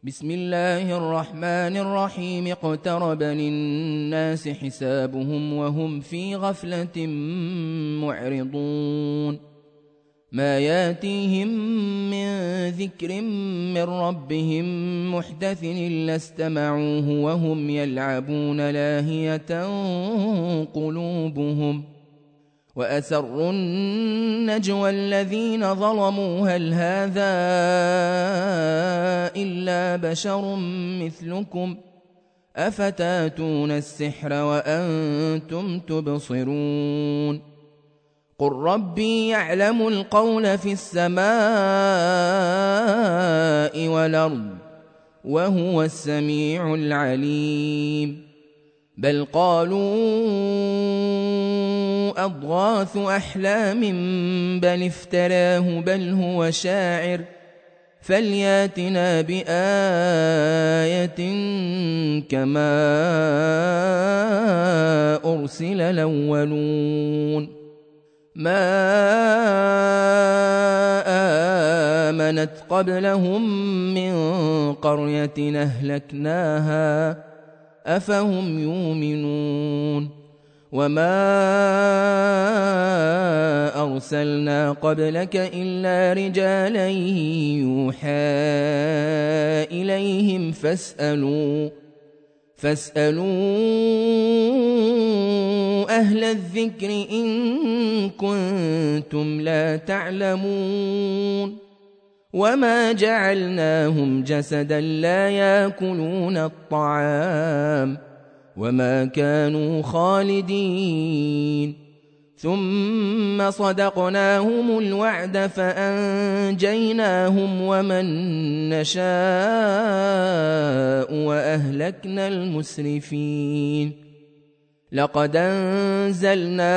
بسم الله الرحمن الرحيم. اقترب للناس حسابهم وهم في غفلة معرضون. ما ياتيهم من ذكر من ربهم محدث إلا استمعوه وهم يلعبون لاهية قلوبهم. وأسروا النجوى الذين ظلموا هل هذا إلا بشر مثلكم أفتاتون السحر وأنتم تبصرون. قل ربي يعلم القول في السماء والأرض وهو السميع العليم. بل قالوا أضغاث أحلام بل افتراه بل هو شاعر فلياتنا بآية كما أرسل الأولون. ما آمنت قبلهم من قرية أهلكناها أفهم يؤمنون. وما أرسلنا قبلك إلا رجالا يوحى إليهم فاسألوا أهل الذكر إن كنتم لا تعلمون. وما جعلناهم جسدا لا يأكلون الطعام وما كانوا خالدين. ثم صدقناهم الوعد فأنجيناهم ومن نشاء وأهلكنا المسرفين. لقد أنزلنا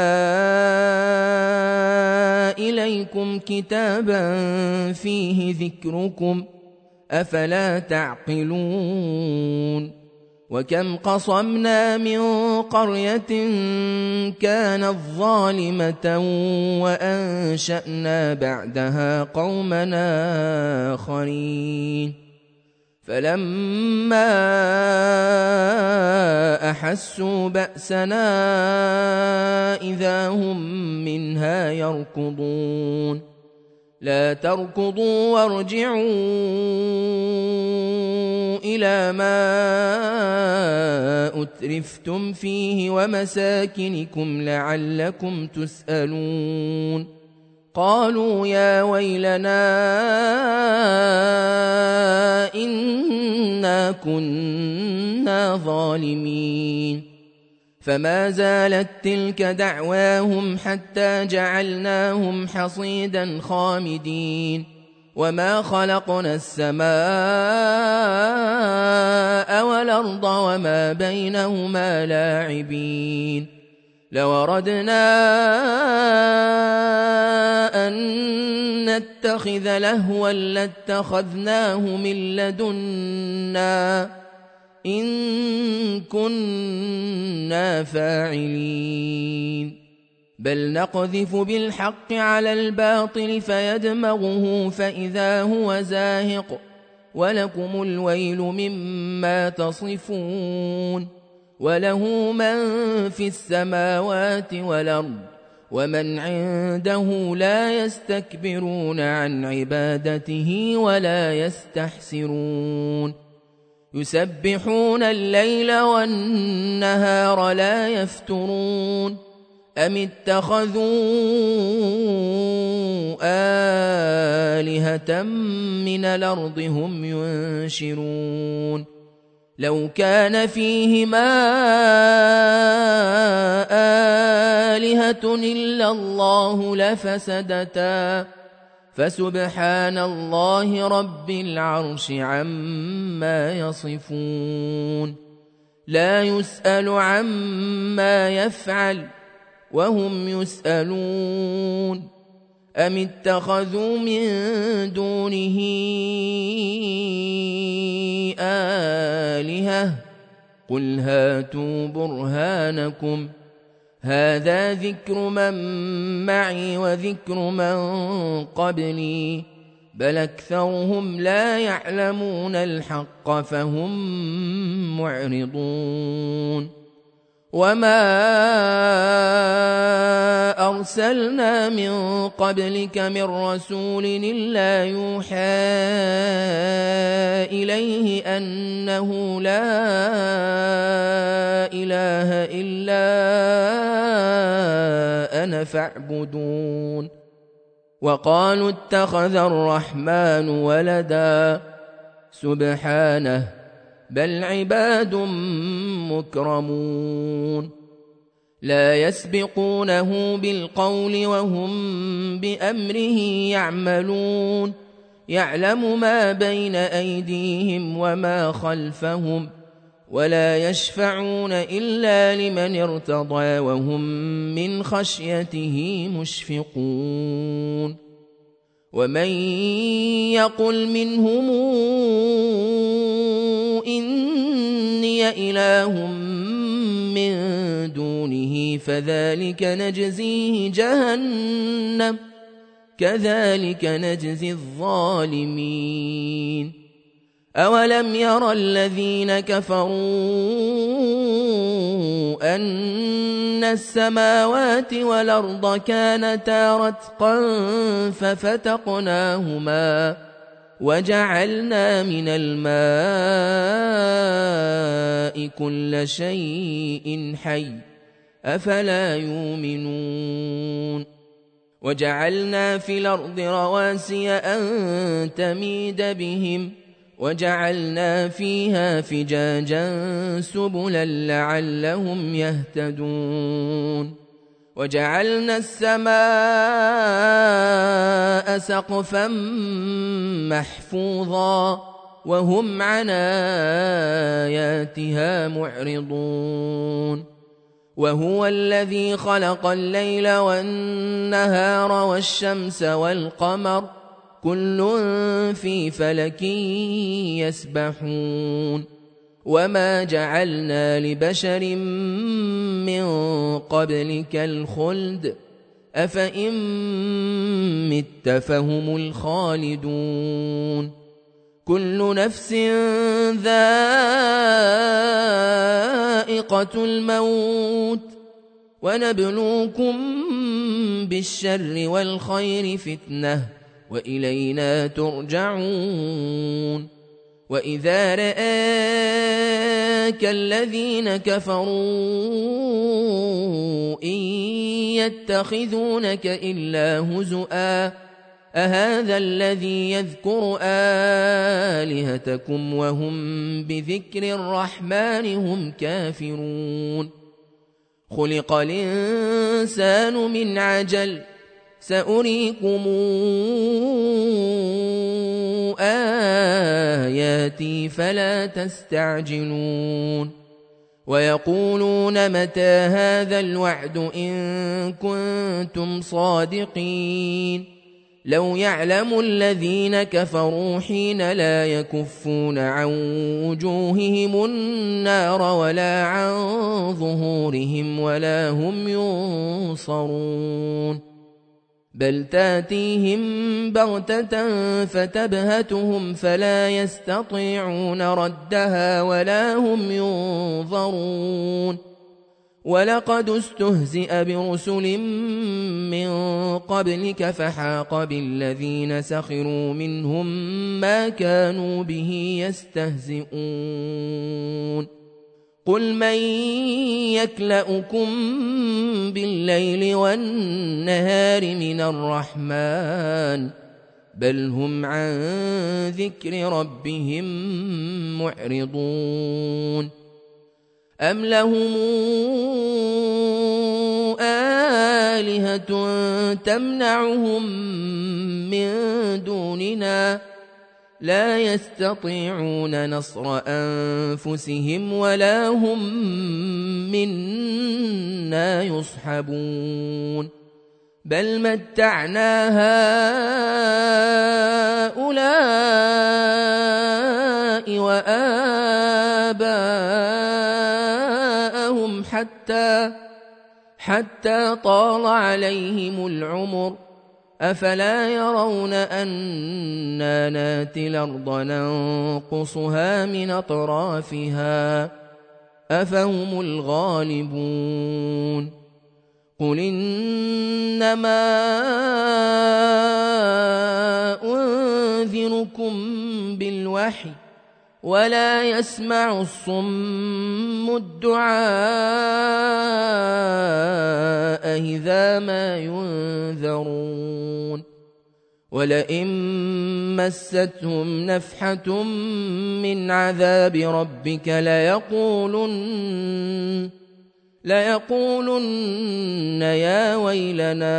إليكم كتابا فيه ذكركم أفلا تعقلون. وكم قصمنا من قرية كانت ظالمة وأنشأنا بعدها قومنا آخرين. فلما أحسوا بأسنا إذا هم منها يركضون. لا تركضوا وارجعوا إلى ما أترفتم فيه ومساكنكم لعلكم تسألون. قالوا يا ويلنا إنا كنا ظالمين. فما زالت تلك دعواهم حتى جعلناهم حصيدا خامدين. وما خلقنا السماء والأرض وما بينهما لاعبين. لو أردنا أن نتخذ لهوا لاتخذناه من لدنا إن كنا فاعلين. بل نقذف بالحق على الباطل فيدمغه فإذا هو زاهق ولكم الويل مما تصفون. وله من في السماوات والأرض ومن عنده لا يستكبرون عن عبادته ولا يستحسرون. يسبحون الليل والنهار لا يفترون. أم اتخذوا آلهة من الأرض هم ينشرون. لو كان فيهما آلهة إلا الله لفسدتا فسبحان الله رب العرش عما يصفون. لا يسأل عما يفعل وهم يسألون. أم اتخذوا من دونه آلهة قل هاتوا برهانكم هذا ذكر من معي وذكر من قبلي بل أكثرهم لا يعلمون الحق فهم معرضون وما أرسلنا من قبلك من رسول إلا يوحى إليه أنه لا إله إلا أنا فاعبدون وقالوا اتخذ الرحمن ولدا سبحانه بل عباد مكرمون لا يسبقونه بالقول وهم بأمره يعملون يعلم ما بين أيديهم وما خلفهم ولا يشفعون إلا لمن ارتضى وهم من خشيته مشفقون ومن يقل منهم إني إله من دونه فذلك نجزيه جهنم كذلك نجزي الظالمين أولم ير الذين كفروا أن السماوات والأرض كانتا رتقا ففتقناهما وجعلنا من الماء كل شيء حي أفلا يؤمنون وجعلنا في الأرض رواسي أن تميد بهم وجعلنا فيها فجاجا سبلا لعلهم يهتدون وجعلنا السماء سقفا محفوظا وهم عن آياتها معرضون وهو الذي خلق الليل والنهار والشمس والقمر كل في فلك يسبحون وما جعلنا لبشر من قبلك الخلد أفإن مت فهم الخالدون كل نفس ذائقة الموت ونبلوكم بالشر والخير فتنة وإلينا ترجعون وإذا رآك الذين كفروا إن يتخذونك إلا هزؤا أهذا الذي يذكر آلهتكم وهم بذكر الرحمن هم كافرون خلق الإنسان من عجل سأريكم آياتي فلا تستعجلون ويقولون متى هذا الوعد إن كنتم صادقين لو يعلم الذين كفروا حين لا يكفون عن وجوههم النار ولا عن ظهورهم ولا هم ينصرون بل تاتيهم بغتة فتبهتهم فلا يستطيعون ردها ولا هم ينظرون ولقد استهزئ برسل من قبلك فحاق بالذين سخروا منهم ما كانوا به يستهزئون قل من يكلؤكم بالليل والنهار من الرحمن بل هم عن ذكر ربهم معرضون أم لهم آلهة تمنعهم من دوننا لا يستطيعون نصر أنفسهم ولا هم منا يصحبون بل متعنا هؤلاء وآباءهم حتى طال عليهم العمر أفلا يرون أنا ناتي الأرض ننقصها من أطرافها أفهم الغالبون قل إنما أنذركم بالوحي ولا يسمع الصم الدعاء إذا ما ينذرون ولئن مستهم نفحة من عذاب ربك ليقولن يا ويلنا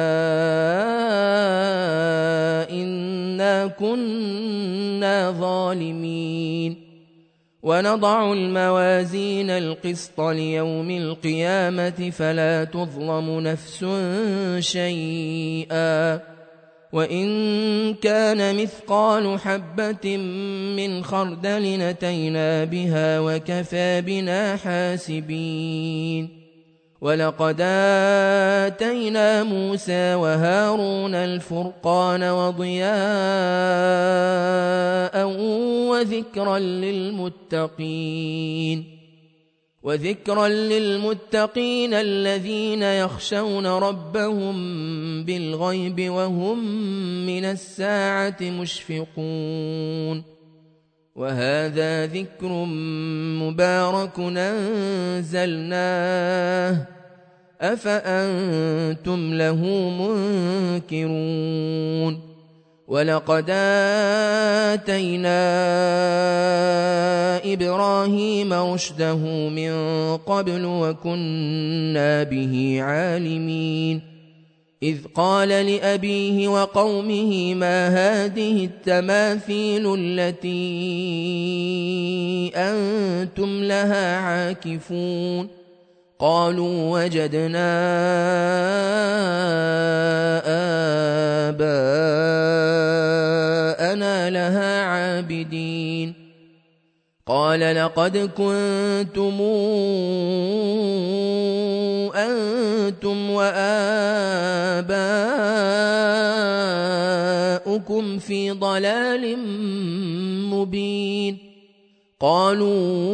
إنا كنا ظالمين ونضع الموازين القسط ليوم القيامة فلا تظلم نفس شيئا وإن كان مثقال حبة من خردل أتينا بها وكفى بنا حاسبين ولقد آتينا موسى وهارون الفرقان وضياء وذكرا للمتقين الذين يخشون ربهم بالغيب وهم من الساعة مشفقون وهذا ذكر مبارك أنزلناه أفأنتم له منكرون ولقد آتينا إبراهيم رشده من قبل وكنا به عالمين إذ قال لأبيه وقومه ما هذه التماثيل التي أنتم لها عاكفون قالوا وجدنا آباءنا لها عابدين قال لقد كنتم أنتم وآباؤكم في ضلال مبين قالوا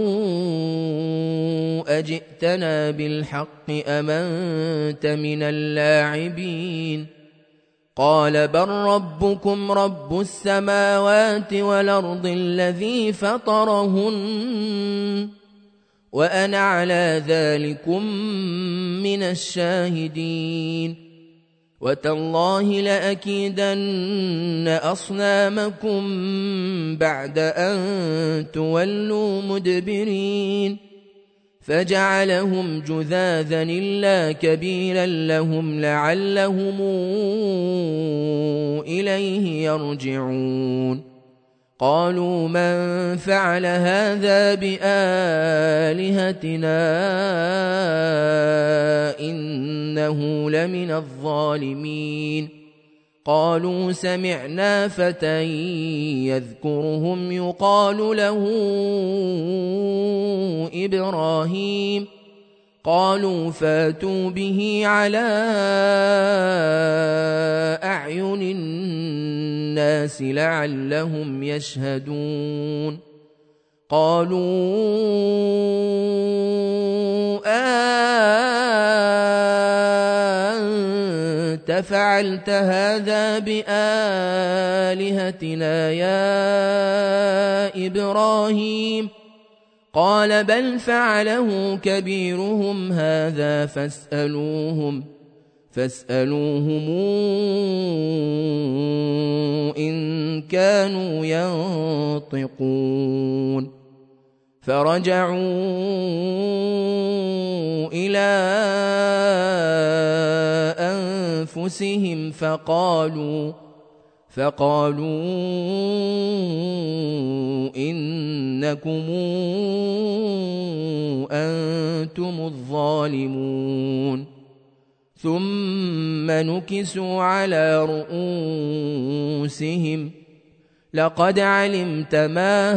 أجئتنا بالحق أم أنت من اللاعبين قال بل ربكم رب السماوات والأرض الذي فطرهن وأنا على ذلكم من الشاهدين وتالله لأكيدن أصنامكم بعد أن تولوا مدبرين فجعلهم جذاذا إلا كبيرا لهم لعلهم إليه يرجعون قالوا من فعل هذا بآلهتنا إنه لمن الظالمين قالوا سمعنا فتى يذكرهم يقال له إبراهيم قالوا فاتوا به على أعين الناس لعلهم يشهدون قالوا أنت فعلت هذا بآلهتنا يا إبراهيم قال بل فعله كبيرهم هذا فاسألوهم إن كانوا ينطقون فرجعوا إلى أنفسهم فقالوا إنكم أنتم الظالمون ثم نكسوا على رؤوسهم لقد علمت ما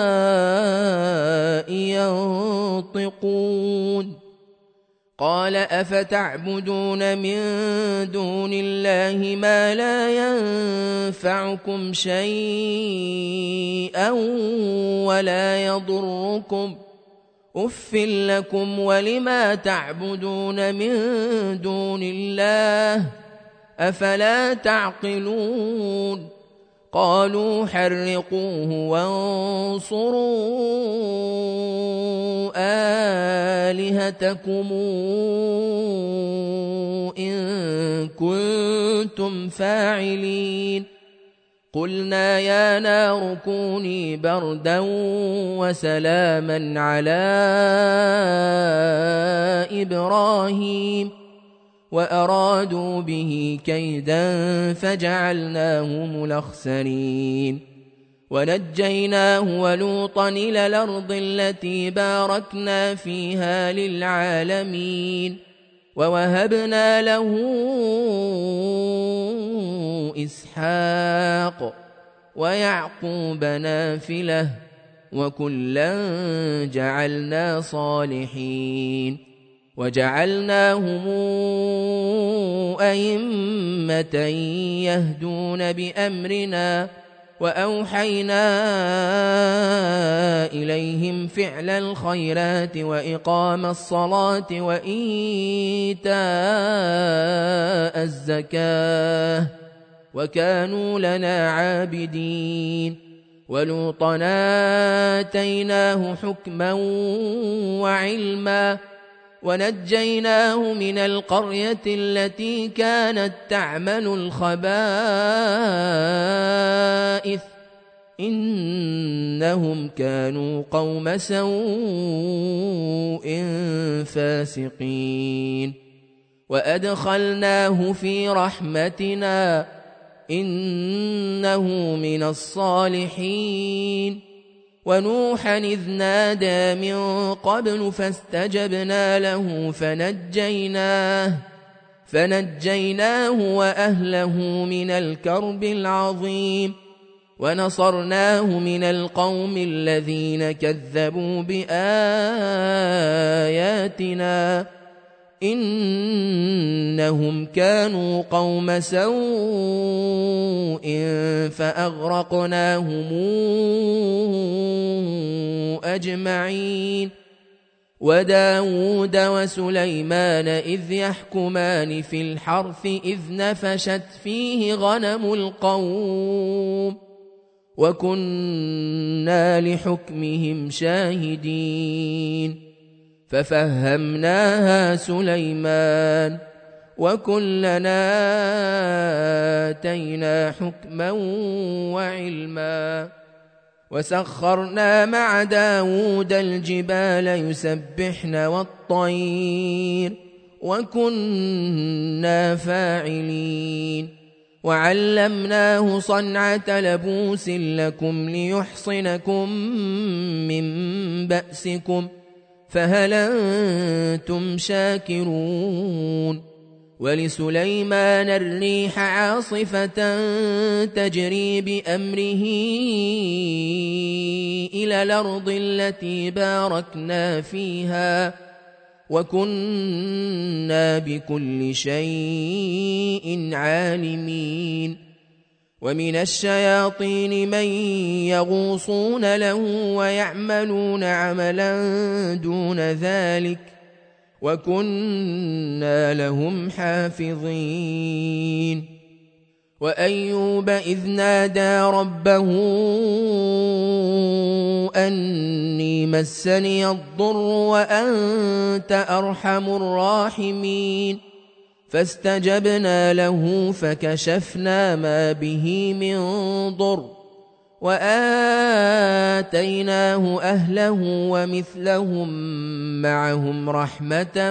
هؤلاء ينطقون قال أفتعبدون من دون الله ما لا ينفعكم شيئا ولا يضركم أف لكم ولما تعبدون من دون الله أفلا تعقلون قالوا حرقوه وانصروا آلهتكم إن كنتم فاعلين قلنا يا نار كوني بردا وسلاما على إبراهيم وأرادوا به كيدا فجعلناهم الأخسرين ونجيناه ولوطا إلى الأرض التي باركنا فيها للعالمين ووهبنا له إسحاق ويعقوب نافلة وكلا جعلنا صالحين وجعلناهم أئمة يهدون بأمرنا وأوحينا إليهم فعل الخيرات وإقام الصلاة وإيتاء الزكاة وكانوا لنا عابدين ولوطا آتيناه حكما وعلما ونجيناه من القرية التي كانت تعمل الخبائث إنهم كانوا قوم سوء فاسقين وأدخلناه في رحمتنا إنه من الصالحين ونوحا إذ نادى من قبل فاستجبنا له فنجيناه وأهله من الكرب العظيم ونصرناه من القوم الذين كذبوا بآياتنا إنهم كانوا قوم سوء فأغرقناهم أجمعين وداود وسليمان إذ يحكمان في الحرث إذ نفشت فيه غنم القوم وكنا لحكمهم شاهدين ففهمناها سليمان وكلنا آتينا حكما وعلما وسخرنا مع داود الجبال يسبحن والطير وكنا فاعلين وعلمناه صنعة لبوس لكم ليحصنكم من بأسكم فهل أنتم شاكرون ولسليمان الريح عاصفة تجري بأمره إلى الأرض التي باركنا فيها وكنا بكل شيء عالمين ومن الشياطين من يغوصون له ويعملون عملا دون ذلك وكنا لهم حافظين وأيوب إذ نادى ربه أني مسني الضر وأنت أرحم الراحمين فاستجبنا له فكشفنا ما به من ضر وآتيناه أهله ومثلهم معهم رحمة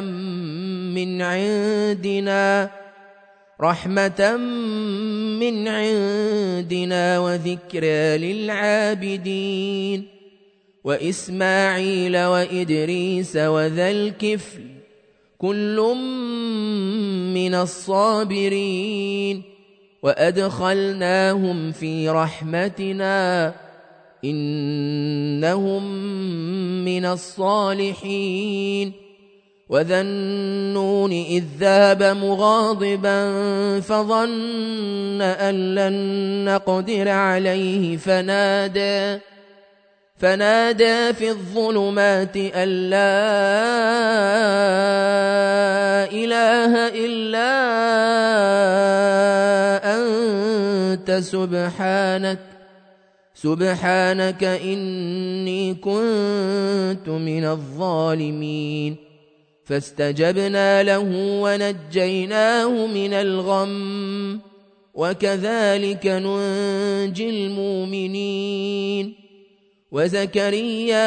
من عندنا وذكرى للعابدين وإسماعيل وإدريس وذا الكفل كل من الصابرين وأدخلناهم في رحمتنا إنهم من الصالحين وذا النون إذ ذهب مغاضبا فظن أن لن نقدر عليه فنادى في الظلمات أن لا إله إلا أنت سبحانك إني كنت من الظالمين. فاستجبنا له ونجيناه من الغم وكذلك ننجي المؤمنين. وزكريا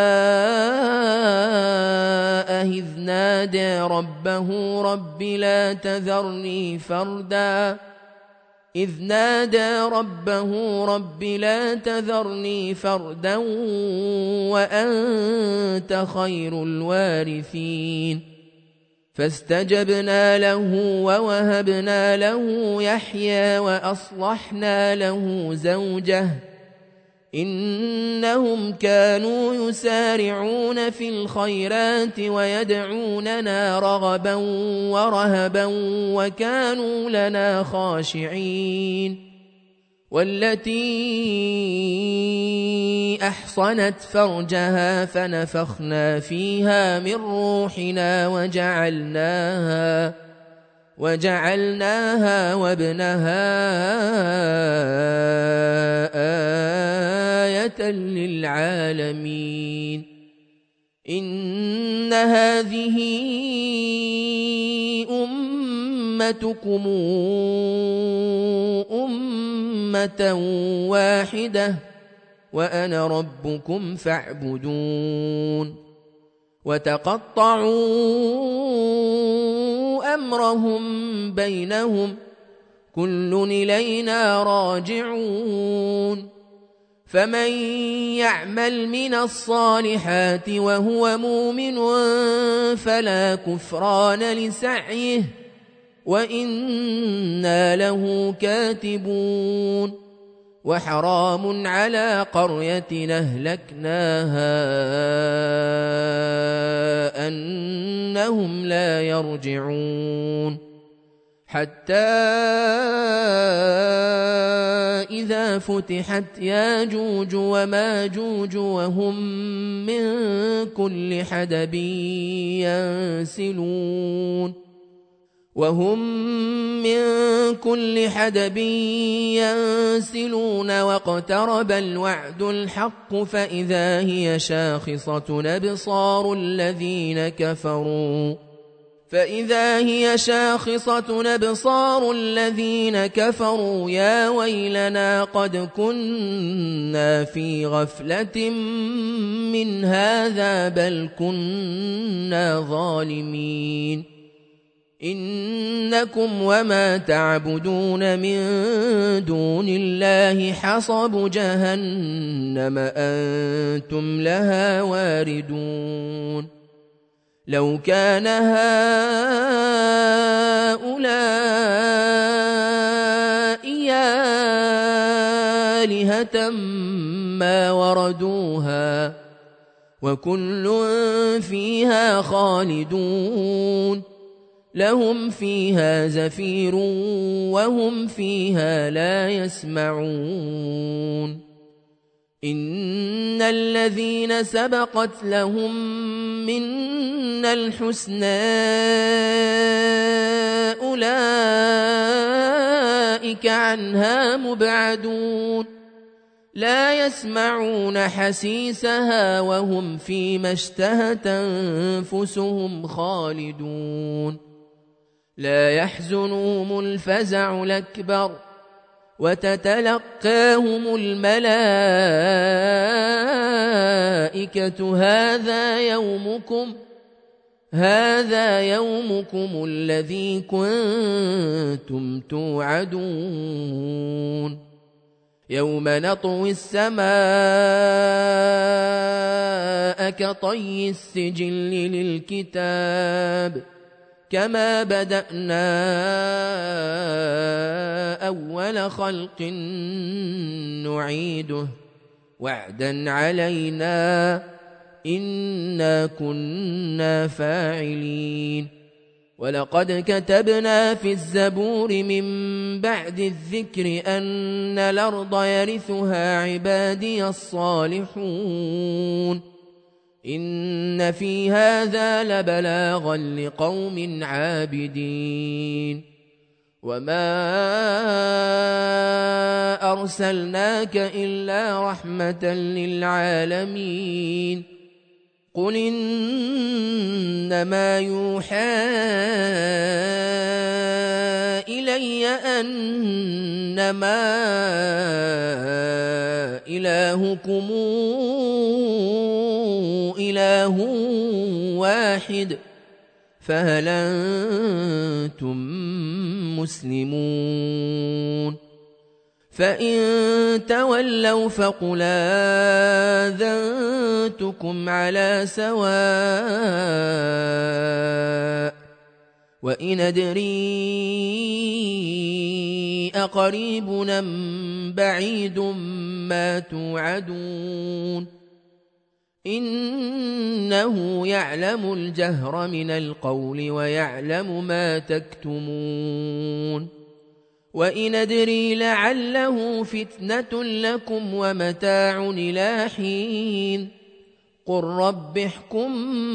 إذ نادى ربه رب لا تذرني فردا وأنت خير الوارثين. فاستجبنا له ووهبنا له يحيى وأصلحنا له زوجه إنهم كانوا يسارعون في الخيرات ويدعوننا رغبا ورهبا وكانوا لنا خاشعين. والتي أحصنت فرجها فنفخنا فيها من روحنا وجعلناها وابنها آية للعالمين. إن هذه أمتكم أمة واحدة وأنا ربكم فاعبدون. وتقطعوا أمرهم بينهم كل إلينا راجعون. فمن يعمل من الصالحات وهو مؤمن فلا كفران لسعيه وإنا له كاتبون. وحرام على قرية أهلكناها أنهم لا يرجعون. حتى إذا فتحت ياجوج وماجوج وهم من كل حدب ينسلون واقترب الوعد الحق فإذا هي شاخصة أبصار الذين كفروا يا ويلنا قد كنا في غفلة من هذا بل كنا ظالمين. إنكم وما تعبدون من دون الله حصب جهنم أنتم لها واردون. لو كان هؤلاء آلهة ما وردوها وكل فيها خالدون. لهم فيها زفير وهم فيها لا يسمعون. إن الذين سبقت لهم منا الحسنى أولئك عنها مبعدون. لا يسمعون حسيسها وهم فيما اشتهت أنفسهم خالدون. لا يحزنهم الفزع الأكبر وتتلقاهم الملائكة هذا يومكم الذي كنتم توعدون. يوم نطوي السماء كطي السجل للكتاب كما بدأنا أول خلق نعيده وعدا علينا إنا كنا فاعلين ولقد كتبنا في الزبور من بعد الذكر أن الأرض يرثها عبادي الصالحون إن في هذا لبلاغا لقوم عابدين وما أرسلناك إلا رحمة للعالمين قل إنما يوحى إلي أنما إلهكم إله واحد فهل أنتم مسلمون فإن تولوا فقل آذنتكم على سواء وإن أدري أقريب أم بعيد ما توعدون إنه يعلم الجهر من القول ويعلم ما تكتمون وإن أدري لعله فتنة لكم ومتاع إلى حين قل رب احكم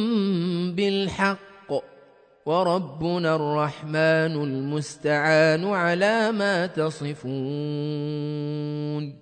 بالحق وربنا الرحمن المستعان على ما تصفون